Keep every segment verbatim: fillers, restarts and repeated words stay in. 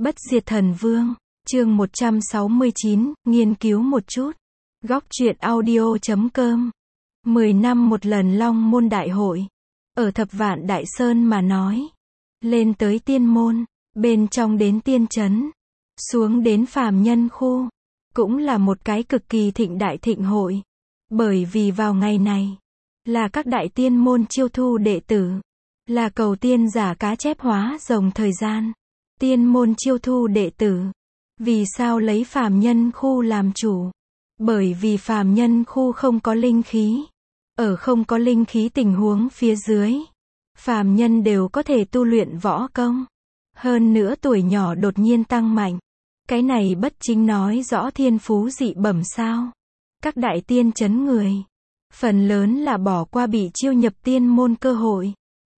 Bất diệt thần vương, chương một trăm sáu mươi chín, nghiên cứu một chút. Góc truyện audio chấm com. mười năm một lần Long Môn Đại Hội. Ở Thập Vạn Đại Sơn mà nói. Lên tới tiên môn, bên trong đến tiên trấn, xuống đến phàm nhân khu. Cũng là một cái cực kỳ thịnh đại thịnh hội. Bởi vì vào ngày này, là các đại tiên môn chiêu thu đệ tử. Là cầu tiên giả cá chép hóa rồng thời gian. Tiên môn chiêu thu đệ tử. Vì sao lấy phàm nhân khu làm chủ? Bởi vì phàm nhân khu không có linh khí. Ở không có linh khí tình huống phía dưới, phàm nhân đều có thể tu luyện võ công. Hơn nữa tuổi nhỏ đột nhiên tăng mạnh. Cái này bất chính nói rõ thiên phú dị bẩm sao? Các đại tiên trấn người, phần lớn là bỏ qua bị chiêu nhập tiên môn cơ hội.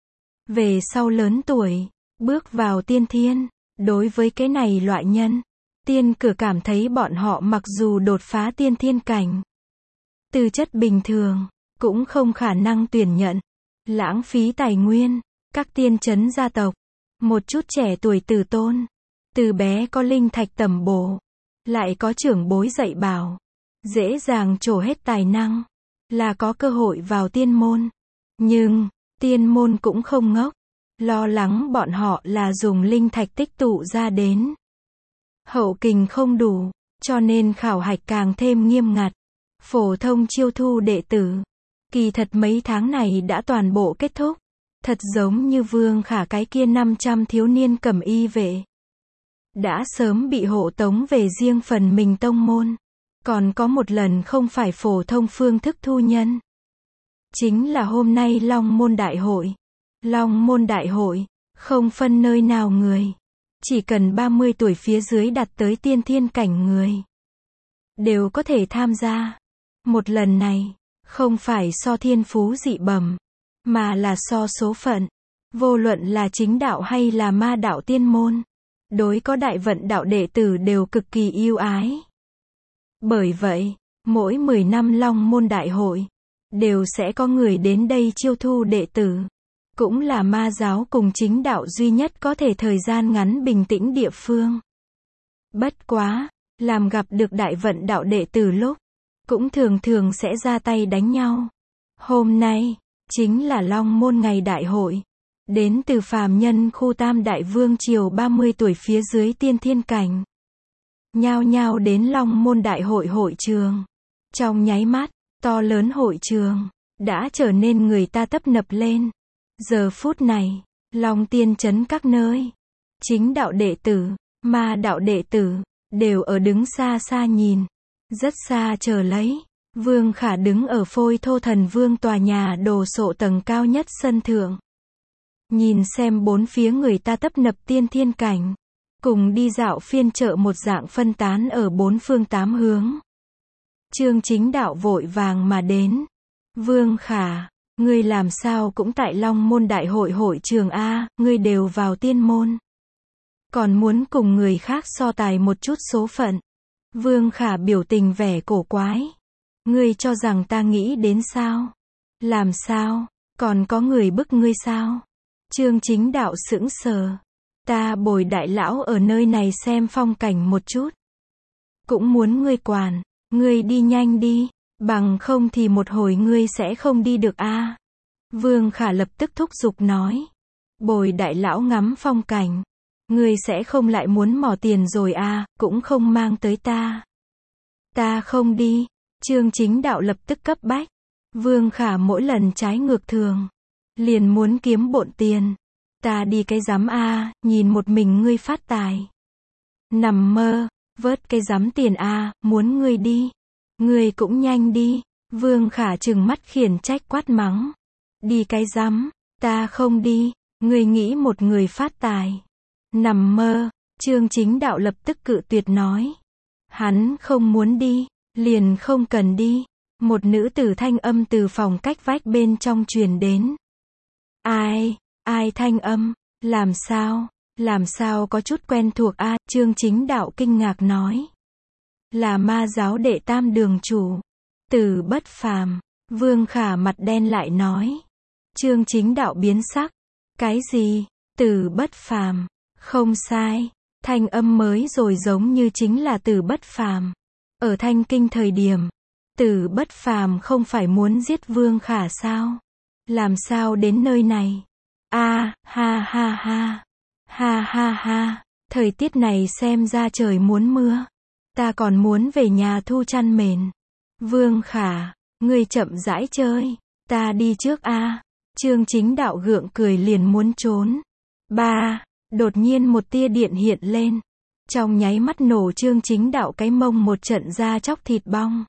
Về sau lớn tuổi, bước vào tiên thiên, đối với cái này loại nhân, tiên cửa cảm thấy bọn họ mặc dù đột phá tiên thiên cảnh, tư chất bình thường, cũng không khả năng tuyển nhận, lãng phí tài nguyên, các tiên trấn gia tộc, một chút trẻ tuổi tử tôn, từ bé có linh thạch tầm bổ, lại có trưởng bối dạy bảo, dễ dàng trổ hết tài năng, là có cơ hội vào tiên môn. Nhưng, tiên môn cũng không ngốc, lo lắng bọn họ là dùng linh thạch tích tụ ra đến. Hậu kình không đủ, cho nên khảo hạch càng thêm nghiêm ngặt. Phổ thông chiêu thu đệ tử, kỳ thật mấy tháng này đã toàn bộ kết thúc. Thật giống như Vương Khả cái kia năm trăm thiếu niên cẩm y vệ. Đã sớm bị hộ tống về riêng phần mình tông môn. Còn có một lần không phải phổ thông phương thức thu nhân. Chính là hôm nay Long Môn Đại Hội. Long Môn Đại Hội, không phân nơi nào người. Chỉ cần ba mươi tuổi phía dưới đạt tới tiên thiên cảnh người, đều có thể tham gia. Một lần này, không phải so thiên phú dị bẩm, mà là so số phận. Vô luận là chính đạo hay là ma đạo tiên môn, đối có đại vận đạo đệ tử đều cực kỳ yêu ái. Bởi vậy, mỗi mười năm Long Môn Đại Hội, đều sẽ có người đến đây chiêu thu đệ tử. Cũng là ma giáo cùng chính đạo duy nhất có thể thời gian ngắn bình tĩnh địa phương. Bất quá, làm gặp được đại vận đạo đệ tử lúc, cũng thường thường sẽ ra tay đánh nhau. Hôm nay, chính là Long Môn ngày đại hội. Đến từ phàm nhân khu Tam Đại Vương Triều ba mươi tuổi phía dưới tiên thiên cảnh. Nhao nhao đến Long Môn Đại Hội hội trường. Trong nháy mắt, to lớn hội trường, đã trở nên người ta tấp nập lên. Giờ phút này, Long tiên trấn các nơi, chính đạo đệ tử, ma đạo đệ tử, đều ở đứng xa xa nhìn. Rất xa chờ lấy. Vương Khả đứng ở Phôi Thô Thần Vương tòa nhà đồ sộ tầng cao nhất sân thượng. Nhìn xem bốn phía người ta tấp nập tiên thiên cảnh. Cùng đi dạo phiên chợ một dạng phân tán ở bốn phương tám hướng. Chương chính đạo vội vàng mà đến. Vương Khả, ngươi làm sao cũng tại Long Môn Đại Hội hội trường A, ngươi đều vào tiên môn. Còn muốn cùng người khác so tài một chút số phận. Vương Khả biểu tình vẻ cổ quái. Ngươi cho rằng ta nghĩ đến sao? Làm sao? Còn có người bức ngươi sao? Chương chính đạo sững sờ. Ta bồi đại lão ở nơi này xem phong cảnh một chút. Cũng muốn ngươi quản. Ngươi đi nhanh đi. Bằng không thì một hồi ngươi sẽ không đi được a. Vương Khả lập tức thúc giục nói. Bồi đại lão ngắm phong cảnh. Ngươi sẽ không lại muốn mò tiền rồi a, cũng không mang tới ta. Ta không đi. Chương chính đạo lập tức cấp bách. Vương Khả mỗi lần trái ngược thường, liền muốn kiếm bộn tiền. Ta đi cái rắm a, nhìn một mình ngươi phát tài. Nằm mơ, vớt cái rắm tiền a, muốn ngươi đi. Ngươi cũng nhanh đi. Vương Khả trừng mắt khiển trách quát mắng. Đi cái rắm, ta không đi. Ngươi nghĩ một người phát tài. Nằm mơ. Chương chính đạo lập tức cự tuyệt nói. Hắn không muốn đi, liền không cần đi. Một nữ tử thanh âm từ phòng cách vách bên trong truyền đến. Ai, ai thanh âm, làm sao, làm sao có chút quen thuộc a. Chương chính đạo kinh ngạc nói. Là ma giáo đệ tam đường chủ, Từ Bất Phàm. Vương Khả mặt đen lại nói. Chương chính đạo biến sắc. Cái gì? Từ Bất Phàm? Không sai, Thanh âm mới rồi giống như chính là Từ Bất Phàm. Ở Thanh Kinh thời điểm, Từ Bất Phàm không phải muốn giết Vương Khả sao? Làm sao đến nơi này? A, ha ha ha. Ha ha ha, thời tiết này xem ra trời muốn mưa. Ta còn muốn về nhà thu chăn mền. Vương Khả, ngươi chậm rãi chơi, ta đi trước a. Trương Chính Đạo gượng cười liền muốn trốn. Ba, đột nhiên một tia điện hiện lên. Trong nháy mắt nổ Trương Chính Đạo cái mông một trận da chóc thịt bong.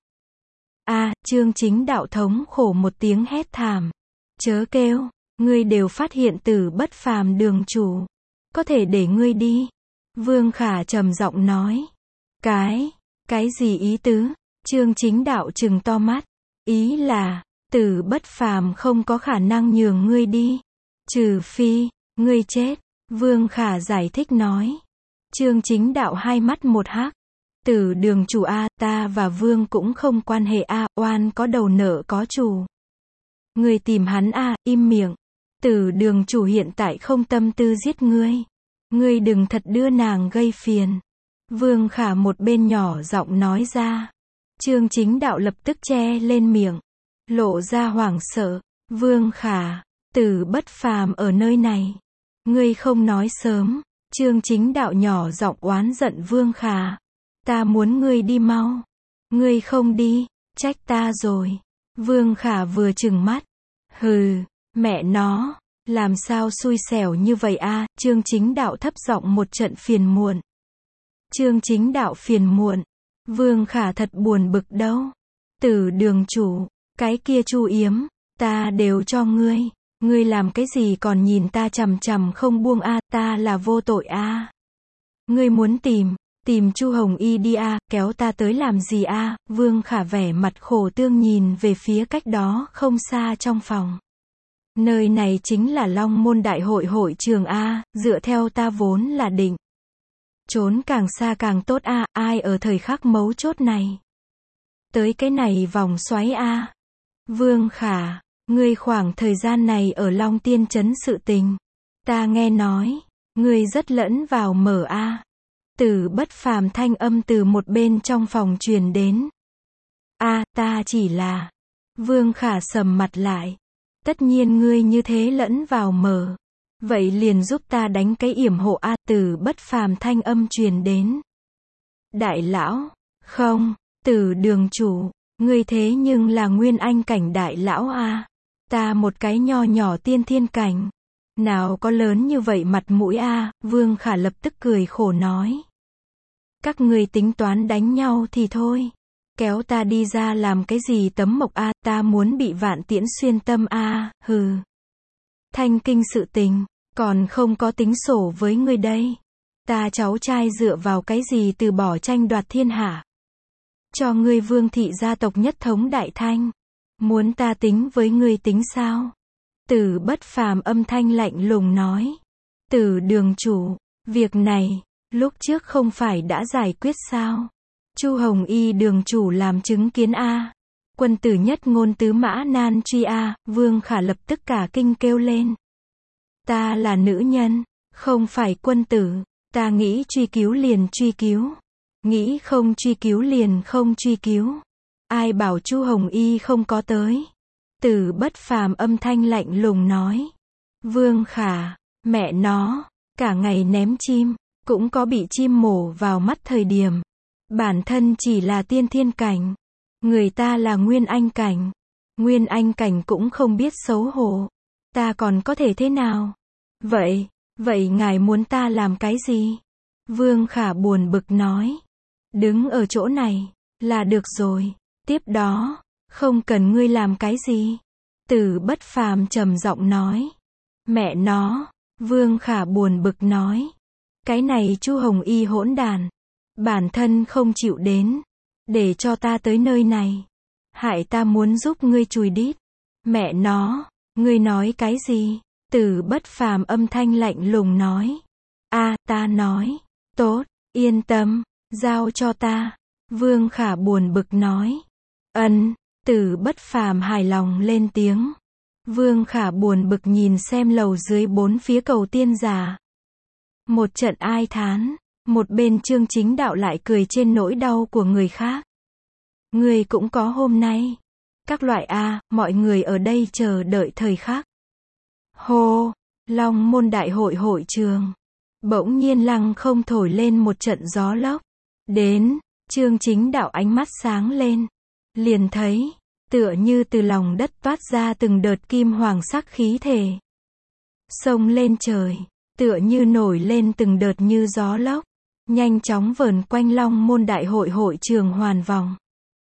A, Trương Chính Đạo thống khổ một tiếng hét thảm. Chớ kêu, ngươi đều phát hiện Từ Bất Phàm đường chủ. Có thể để ngươi đi. Vương Khả trầm giọng nói. Cái, cái gì ý tứ? Trương Chính Đạo trừng to mắt. Ý là, Từ Bất Phàm không có khả năng nhường ngươi đi. Trừ phi, ngươi chết. Vương Khả giải thích nói. Trương Chính Đạo hai mắt một hắc. Từ đường chủ a, ta và Vương cũng không quan hệ a, oan có đầu nợ có chủ. Ngươi tìm hắn a, im miệng. Từ đường chủ hiện tại không tâm tư giết ngươi. Ngươi đừng thật đưa nàng gây phiền. Vương Khả một bên nhỏ giọng nói ra. Trương Chính Đạo lập tức che lên miệng. Lộ ra hoảng sợ. Vương Khả, Từ Bất Phàm ở nơi này. Ngươi không nói sớm. Trương Chính Đạo nhỏ giọng oán giận Vương Khả. Ta muốn ngươi đi mau. Ngươi không đi, trách ta rồi. Vương Khả vừa trừng mắt. Hừ, mẹ nó, làm sao xui xẻo như vậy a? Trương Chính Đạo thấp giọng một trận phiền muộn. Trương Chính Đạo phiền muộn. Vương Khả thật buồn bực đâu. Từ đường chủ, cái kia Chu Yếm, ta đều cho ngươi. Ngươi làm cái gì còn nhìn ta chằm chằm không buông a, ta là vô tội a. Ngươi muốn tìm, tìm Chu Hồng Y đi a, kéo ta tới làm gì a? Vương Khả vẻ mặt khổ tương nhìn về phía cách đó không xa trong phòng. Nơi này chính là Long Môn Đại hội hội trường a, dựa theo ta vốn là định. Trốn càng xa càng tốt a, ai ở thời khắc mấu chốt này. Tới cái này vòng xoáy a. Vương Khả, ngươi khoảng thời gian này ở Long Tiên Trấn sự tình. Ta nghe nói, ngươi rất lẫn vào mở a. Từ Bất Phàm thanh âm từ một bên trong phòng truyền đến. A, ta chỉ là. Vương Khả sầm mặt lại. Tất nhiên ngươi như thế lẫn vào mở. Vậy liền giúp ta đánh cái yểm hộ a. Từ Bất Phàm thanh âm truyền đến. Đại lão, không, Từ đường chủ, ngươi thế nhưng là nguyên anh cảnh đại lão a. Ta một cái nho nhỏ tiên thiên cảnh. Nào có lớn như vậy mặt mũi a. Vương Khả lập tức cười khổ nói. Các ngươi tính toán đánh nhau thì thôi. Kéo ta đi ra làm cái gì tấm mộc a, ta muốn bị vạn tiễn xuyên tâm a, hừ. Thanh Kinh sự tình, còn không có tính sổ với ngươi đây. Ta cháu trai dựa vào cái gì từ bỏ tranh đoạt thiên hạ. Cho ngươi Vương thị gia tộc nhất thống đại thanh. Muốn ta tính với ngươi tính sao? Từ Bất Phàm âm thanh lạnh lùng nói. Từ đường chủ, việc này, lúc trước không phải đã giải quyết sao? Chu Hồng Y đường chủ làm chứng kiến a. Quân tử nhất ngôn tứ mã nan truy a. Vương Khả lập tức cả kinh kêu lên. Ta là nữ nhân, không phải quân tử. Ta nghĩ truy cứu liền truy cứu. Nghĩ không truy cứu liền không truy cứu. Ai bảo Chu Hồng Y không có tới? Từ Bất Phàm âm thanh lạnh lùng nói. Vương Khả, mẹ nó, cả ngày ném chim, cũng có bị chim mổ vào mắt thời điểm. Bản thân chỉ là tiên thiên cảnh. Người ta là nguyên anh cảnh. Nguyên anh cảnh cũng không biết xấu hổ. Ta còn có thể thế nào? Vậy, vậy ngài muốn ta làm cái gì? Vương Khả buồn bực nói. Đứng ở chỗ này, là được rồi. Tiếp đó, không cần ngươi làm cái gì. Từ Bất Phàm trầm giọng nói. Mẹ nó, Vương Khả buồn bực nói. Cái này Chu Hồng Y hỗn đàn. Bản thân không chịu đến. Để cho ta tới nơi này. Hại ta muốn giúp ngươi chùi đít. Mẹ nó, ngươi nói cái gì? Từ Bất Phàm âm thanh lạnh lùng nói. A, ta nói. Tốt, yên tâm, giao cho ta. Vương Khả buồn bực nói. Ân, Từ Bất Phàm hài lòng lên tiếng. Vương Khả buồn bực nhìn xem lầu dưới bốn phía cầu tiên giả. Một trận ai thán. Một bên Chương Chính Đạo lại cười trên nỗi đau của người khác. Ngươi cũng có hôm nay. Các loại a, mọi người ở đây chờ đợi thời khắc. Hô, Long Môn Đại hội hội trường. Bỗng nhiên lăng không thổi lên một trận gió lốc. Đến, Chương Chính Đạo ánh mắt sáng lên. Liền thấy, tựa như từ lòng đất toát ra từng đợt kim hoàng sắc khí thể. Xông lên trời, tựa như nổi lên từng đợt như gió lốc. Nhanh chóng vờn quanh Long Môn Đại hội hội trường hoàn vòng.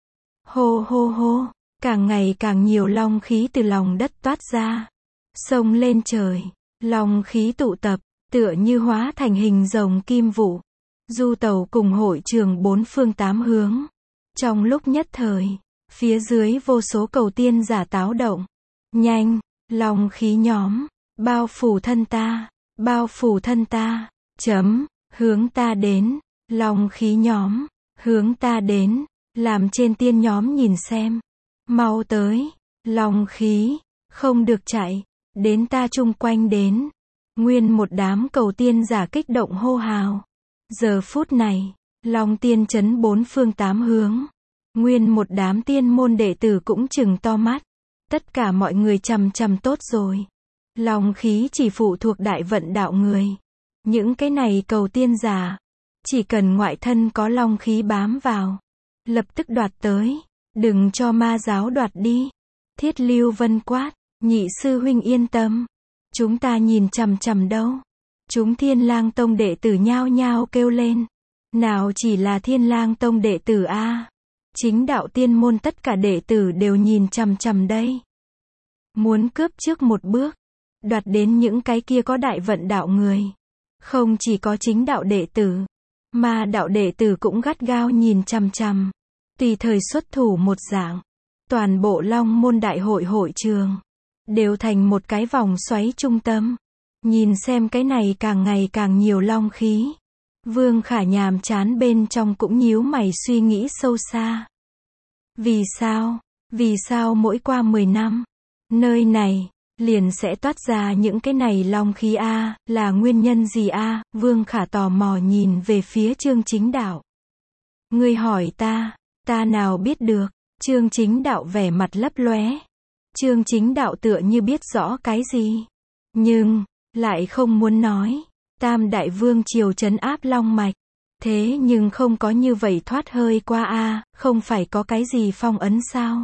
Hô hô hô, càng ngày càng nhiều long khí từ lòng đất toát ra. Xông lên trời, long khí tụ tập, tựa như hóa thành hình rồng kim vụ. Du tẩu cùng hội trường bốn phương tám hướng. Trong lúc nhất thời, phía dưới vô số cầu tiên giả táo động. Nhanh, long khí nhóm, bao phủ thân ta, bao phủ thân ta, chấm, hướng ta đến, long khí nhóm, hướng ta đến, làm trên tiên nhóm nhìn xem. Mau tới, long khí, không được chạy, đến ta chung quanh đến. Nguyên một đám cầu tiên giả kích động hô hào. Giờ phút này, long tiên chấn bốn phương tám hướng. Nguyên một đám tiên môn đệ tử cũng chừng to mắt. Tất cả mọi người chằm chằm tốt rồi. Long khí chỉ phụ thuộc đại vận đạo người. Những cái này cầu tiên giả, chỉ cần ngoại thân có long khí bám vào, lập tức đoạt tới. Đừng cho ma giáo đoạt đi. Thiết Lưu Vân quát, nhị sư huynh yên tâm. Chúng ta nhìn chằm chằm đâu. Chúng Thiên Lang Tông đệ tử nhao nhao kêu lên. Nào chỉ là Thiên Lang Tông đệ tử a, chính đạo tiên môn tất cả đệ tử đều nhìn chằm chằm đây. Muốn cướp trước một bước, đoạt đến những cái kia có đại vận đạo người. Không chỉ có chính đạo đệ tử, mà đạo đệ tử cũng gắt gao nhìn chằm chằm. Tùy thời xuất thủ một dạng. Toàn bộ Long Môn Đại hội hội trường đều thành một cái vòng xoáy trung tâm. Nhìn xem cái này càng ngày càng nhiều long khí. Vương Khả nhàm chán bên trong cũng nhíu mày suy nghĩ sâu xa. Vì sao? Vì sao mỗi qua mười năm, nơi này liền sẽ toát ra những cái này long khí a, là nguyên nhân gì a? Vương Khả tò mò nhìn về phía Chương Chính Đạo. Ngươi hỏi ta, ta nào biết được? Chương Chính Đạo vẻ mặt lấp lóe. Chương Chính Đạo tựa như biết rõ cái gì, nhưng lại không muốn nói. Tam Đại Vương triều trấn áp long mạch, thế nhưng không có như vậy thoát hơi qua a, không phải có cái gì phong ấn sao?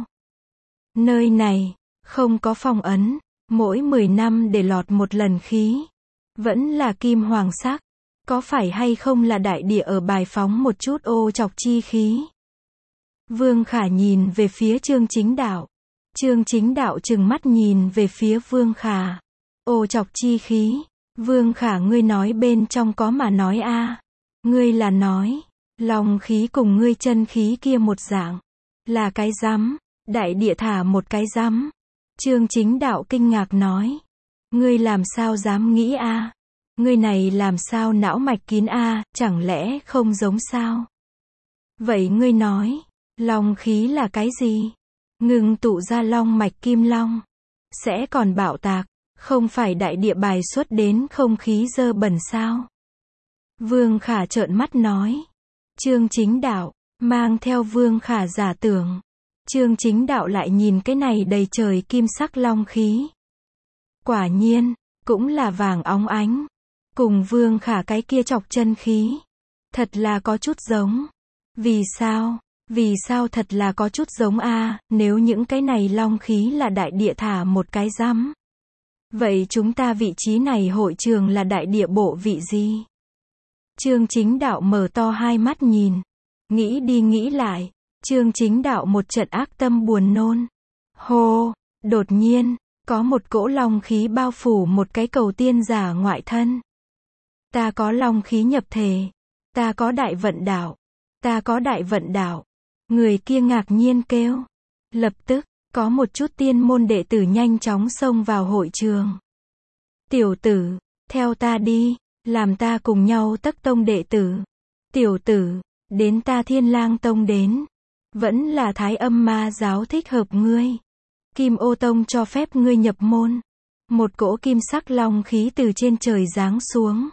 Nơi này không có phong ấn, mỗi mười năm để lọt một lần khí, vẫn là kim hoàng sắc, có phải hay không là đại địa ở bài phóng một chút ô trọc chi khí? Vương Khả nhìn về phía Chương Chính Đạo. Chương Chính Đạo trừng mắt nhìn về phía Vương Khả. Ô trọc chi khí, Vương Khả ngươi nói bên trong có mà nói a. Ngươi là nói, long khí cùng ngươi chân khí kia một dạng. Là cái rắm, đại địa thả một cái rắm. Chương Chính Đạo kinh ngạc nói. Ngươi làm sao dám nghĩ a? Ngươi này làm sao não mạch kín a, chẳng lẽ không giống sao? Vậy ngươi nói, long khí là cái gì? Ngừng tụ ra long mạch kim long, sẽ còn bạo tạc, không phải đại địa bài xuất đến không khí dơ bẩn sao? Vương Khả trợn mắt nói. Chương Chính Đạo, mang theo Vương Khả giả tưởng. Chương Chính Đạo lại nhìn cái này đầy trời kim sắc long khí. Quả nhiên, cũng là vàng óng ánh. Cùng Vương Khả cái kia chọc chân khí. Thật là có chút giống. Vì sao? Vì sao thật là có chút giống a, nếu những cái này long khí là đại địa thả một cái rắm. Vậy chúng ta vị trí này hội trường là đại địa bộ vị gì? Chương Chính Đạo mở to hai mắt nhìn. Nghĩ đi nghĩ lại. Chương Chính Đạo một trận ác tâm buồn nôn. Hô, đột nhiên, có một cỗ long khí bao phủ một cái cầu tiên giả ngoại thân. Ta có long khí nhập thể. Ta có đại vận đạo. Ta có đại vận đạo. Người kia ngạc nhiên kêu. Lập tức, có một chút tiên môn đệ tử nhanh chóng xông vào hội trường. Tiểu tử, theo ta đi, làm ta cùng nhau tắc tông đệ tử. Tiểu tử, đến ta Thiên Lang Tông đến. Vẫn là Thái Âm Ma giáo thích hợp ngươi. Kim Ô Tông cho phép ngươi nhập môn. Một cỗ kim sắc long khí từ trên trời giáng xuống.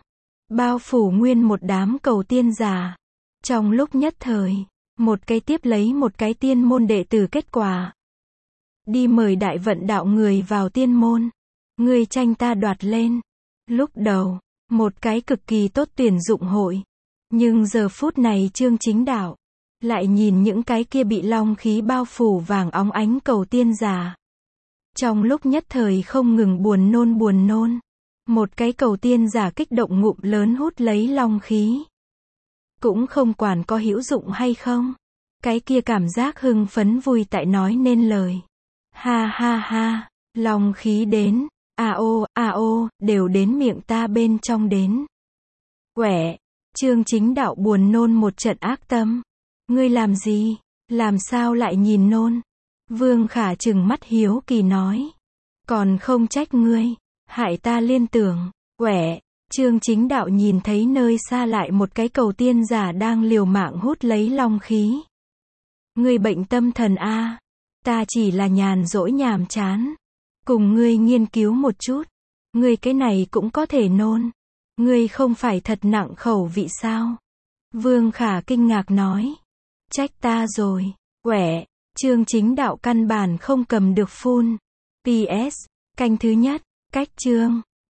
bao phủ nguyên một đám cầu tiên giả. Trong lúc nhất thời, một cái tiếp lấy một cái tiên môn đệ tử kết quả. Đi mời đại vận đạo người vào tiên môn. Ngươi tranh ta đoạt lên. Lúc đầu, một cái cực kỳ tốt tuyển dụng hội. Nhưng giờ phút này Chương Chính Đạo lại nhìn những cái kia bị long khí bao phủ vàng óng ánh cầu tiên giả. Trong lúc nhất thời không ngừng buồn nôn buồn nôn. Một cái cầu tiên giả kích động ngụm lớn hút lấy long khí. Cũng không quản có hữu dụng hay không. Cái kia cảm giác hưng phấn vui tại nói nên lời. Ha ha ha, long khí đến, a ô, a ô, đều đến miệng ta bên trong đến. Quẻ, Chương Chính Đạo buồn nôn một trận ác tâm. Ngươi làm gì? Làm sao lại nhìn nôn? Vương Khả trừng mắt hiếu kỳ nói. Còn không trách ngươi, hại ta liên tưởng. Quẻ, Chương Chính Đạo nhìn thấy nơi xa lại một cái cầu tiên giả đang liều mạng hút lấy long khí. Ngươi bệnh tâm thần a, ta chỉ là nhàn rỗi nhàm chán. Cùng ngươi nghiên cứu một chút. Ngươi cái này cũng có thể nôn. Ngươi không phải thật nặng khẩu vị sao? Vương Khả kinh ngạc nói. Trách ta rồi. Quẻ, Chương Chính Đạo căn bản không cầm được phun. pê ét, canh thứ nhất, cách chương.